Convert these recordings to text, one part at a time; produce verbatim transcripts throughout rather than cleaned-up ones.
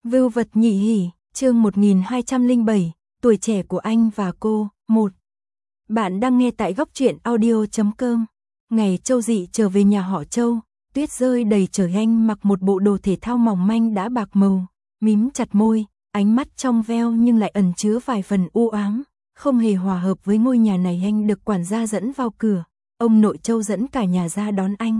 Vưu vật nhị hỉ, chương một nghìn hai trăm lẻ bảy, tuổi trẻ của anh và cô, một. Bạn đang nghe tại góc truyện audio chấm com. Ngày Châu Dị trở về nhà họ Châu, tuyết rơi đầy trời, anh mặc một bộ đồ thể thao mỏng manh đã bạc màu, mím chặt môi, ánh mắt trong veo nhưng lại ẩn chứa vài phần u ám, không hề hòa hợp với ngôi nhà này. Anh được quản gia dẫn vào cửa, ông nội Châu dẫn cả nhà ra đón anh.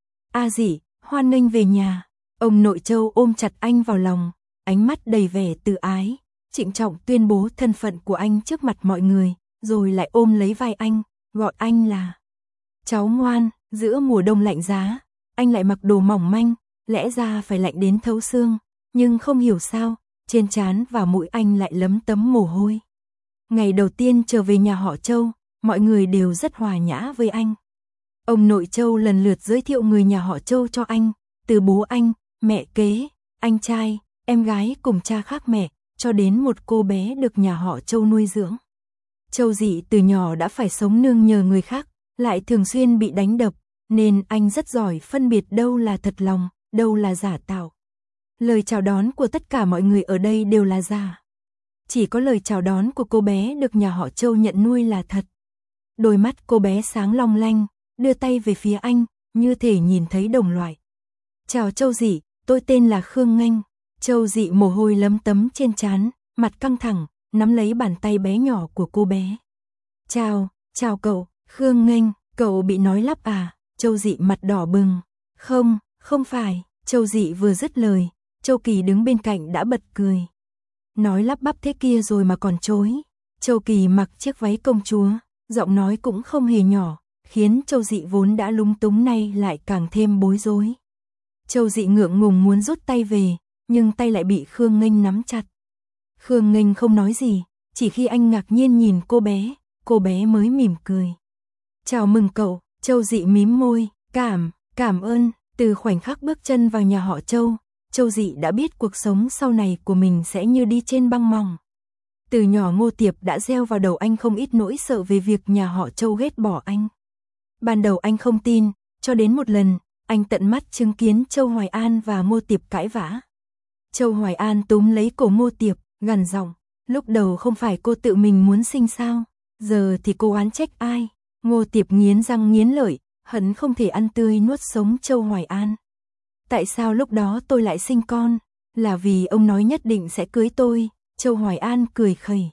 A Dị, hoan nghênh về nhà. Ông nội Châu ôm chặt anh vào lòng, ánh mắt đầy vẻ tự ái, trịnh trọng tuyên bố thân phận của anh trước mặt mọi người, rồi lại ôm lấy vai anh, gọi anh là cháu ngoan. Giữa mùa đông lạnh giá, anh lại mặc đồ mỏng manh, lẽ ra phải lạnh đến thấu xương, nhưng không hiểu sao, trên trán và mũi anh lại lấm tấm mồ hôi. Ngày đầu tiên trở về nhà họ Châu, mọi người đều rất hòa nhã với anh. Ông nội Châu lần lượt giới thiệu người nhà họ Châu cho anh, từ bố anh, mẹ kế, anh trai, em gái cùng cha khác mẹ, cho đến một cô bé được nhà họ Châu nuôi dưỡng. Châu Dị từ nhỏ đã phải sống nương nhờ người khác, lại thường xuyên bị đánh đập, nên anh rất giỏi phân biệt đâu là thật lòng, đâu là giả tạo. Lời chào đón của tất cả mọi người ở đây đều là giả. Chỉ có lời chào đón của cô bé được nhà họ Châu nhận nuôi là thật. Đôi mắt cô bé sáng long lanh, đưa tay về phía anh, như thể nhìn thấy đồng loại. Chào Châu Dị, tôi tên là Khương Nghênh. Châu Dị mồ hôi lấm tấm trên trán, mặt căng thẳng, nắm lấy bàn tay bé nhỏ của cô bé. Chào, chào cậu, Khương Nghênh, cậu bị nói lắp à? Châu Dị mặt đỏ bừng. Không, không phải. Châu Dị vừa dứt lời, Châu Kỳ đứng bên cạnh đã bật cười. Nói lắp bắp thế kia rồi mà còn chối. Châu Kỳ mặc chiếc váy công chúa, giọng nói cũng không hề nhỏ, khiến Châu Dị vốn đã lúng túng nay lại càng thêm bối rối. Châu Dị ngượng ngùng muốn rút tay về, nhưng tay lại bị Khương Nghênh nắm chặt. Khương Nghênh không nói gì, chỉ khi anh ngạc nhiên nhìn cô bé, cô bé mới mỉm cười. Chào mừng cậu. Châu Dị mím môi, cảm, cảm ơn. Từ khoảnh khắc bước chân vào nhà họ Châu, Châu Dị đã biết cuộc sống sau này của mình sẽ như đi trên băng mỏng. Từ nhỏ Ngô Tiệp đã gieo vào đầu anh không ít nỗi sợ về việc nhà họ Châu ghét bỏ anh. Ban đầu anh không tin, cho đến một lần, anh tận mắt chứng kiến Châu Hoài An và Ngô Tiệp cãi vã. Châu Hoài An túm lấy cổ Ngô Tiệp, gằn giọng, lúc đầu không phải cô tự mình muốn sinh sao, giờ thì cô oán trách ai? Ngô Tiệp nghiến răng nghiến lợi, hận không thể ăn tươi nuốt sống Châu Hoài An. Tại sao lúc đó tôi lại sinh con? Là vì ông nói nhất định sẽ cưới tôi. Châu Hoài An cười khẩy.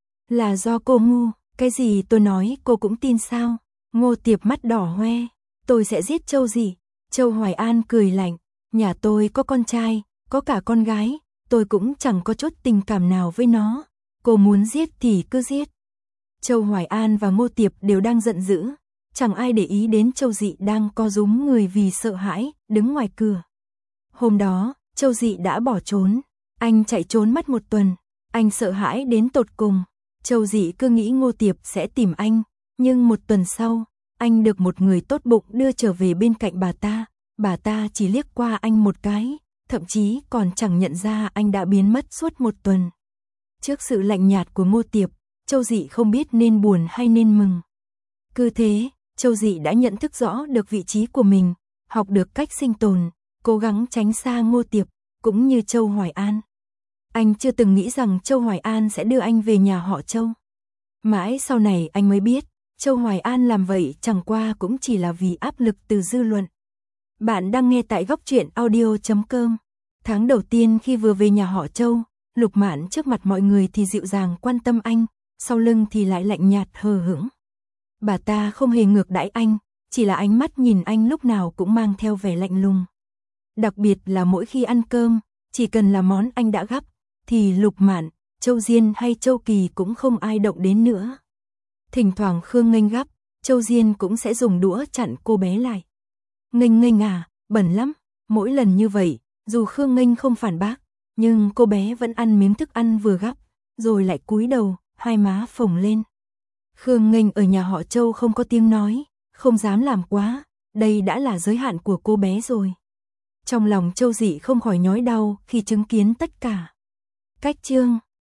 Là do cô ngu, cái gì tôi nói cô cũng tin sao? Ngô Tiệp mắt đỏ hoe. Tôi sẽ giết Châu Dị. Châu Hoài An cười lạnh. Nhà tôi có con trai, có cả con gái, tôi cũng chẳng có chút tình cảm nào với nó. Cô muốn giết thì cứ giết. Châu Hoài An và Ngô Tiệp đều đang giận dữ, chẳng ai để ý đến Châu Dị đang co rúm người vì sợ hãi, đứng ngoài cửa. Hôm đó, Châu Dị đã bỏ trốn, anh chạy trốn mất một tuần, anh sợ hãi đến tột cùng. Châu Dị cứ nghĩ Ngô Tiệp sẽ tìm anh, nhưng một tuần sau, anh được một người tốt bụng đưa trở về bên cạnh bà ta, bà ta chỉ liếc qua anh một cái, thậm chí còn chẳng nhận ra anh đã biến mất suốt một tuần. Trước sự lạnh nhạt của Ngô Tiệp, Châu Dị không biết nên buồn hay nên mừng. Cứ thế, Châu Dị đã nhận thức rõ được vị trí của mình, học được cách sinh tồn, cố gắng tránh xa Ngô Tiệp, cũng như Châu Hoài An. Anh chưa từng nghĩ rằng Châu Hoài An sẽ đưa anh về nhà họ Châu. Mãi sau này anh mới biết, Châu Hoài An làm vậy chẳng qua cũng chỉ là vì áp lực từ dư luận. Bạn đang nghe tại góc truyện audio chấm com. Tháng đầu tiên khi vừa về nhà họ Châu, Lục Mạn trước mặt mọi người thì dịu dàng quan tâm anh, sau lưng thì lại lạnh nhạt hờ hững. Bà ta không hề ngược đãi anh, chỉ là ánh mắt nhìn anh lúc nào cũng mang theo vẻ lạnh lùng. Đặc biệt là mỗi khi ăn cơm, chỉ cần là món anh đã gắp, thì Lục Mạn, Châu Diên hay Châu Kỳ cũng không ai động đến nữa. Thỉnh thoảng Khương Nghênh gắp, Châu Diên cũng sẽ dùng đũa chặn cô bé lại. Nghênh Nghênh à, bẩn lắm. Mỗi lần như vậy, dù Khương Nghênh không phản bác, nhưng cô bé vẫn ăn miếng thức ăn vừa gắp, rồi lại cúi đầu, hai má phồng lên. Khương Nghênh ở nhà họ Châu không có tiếng nói, không dám làm quá, đây đã là giới hạn của cô bé rồi. Trong lòng Châu Dị không khỏi nhói đau khi chứng kiến tất cả. Cách chương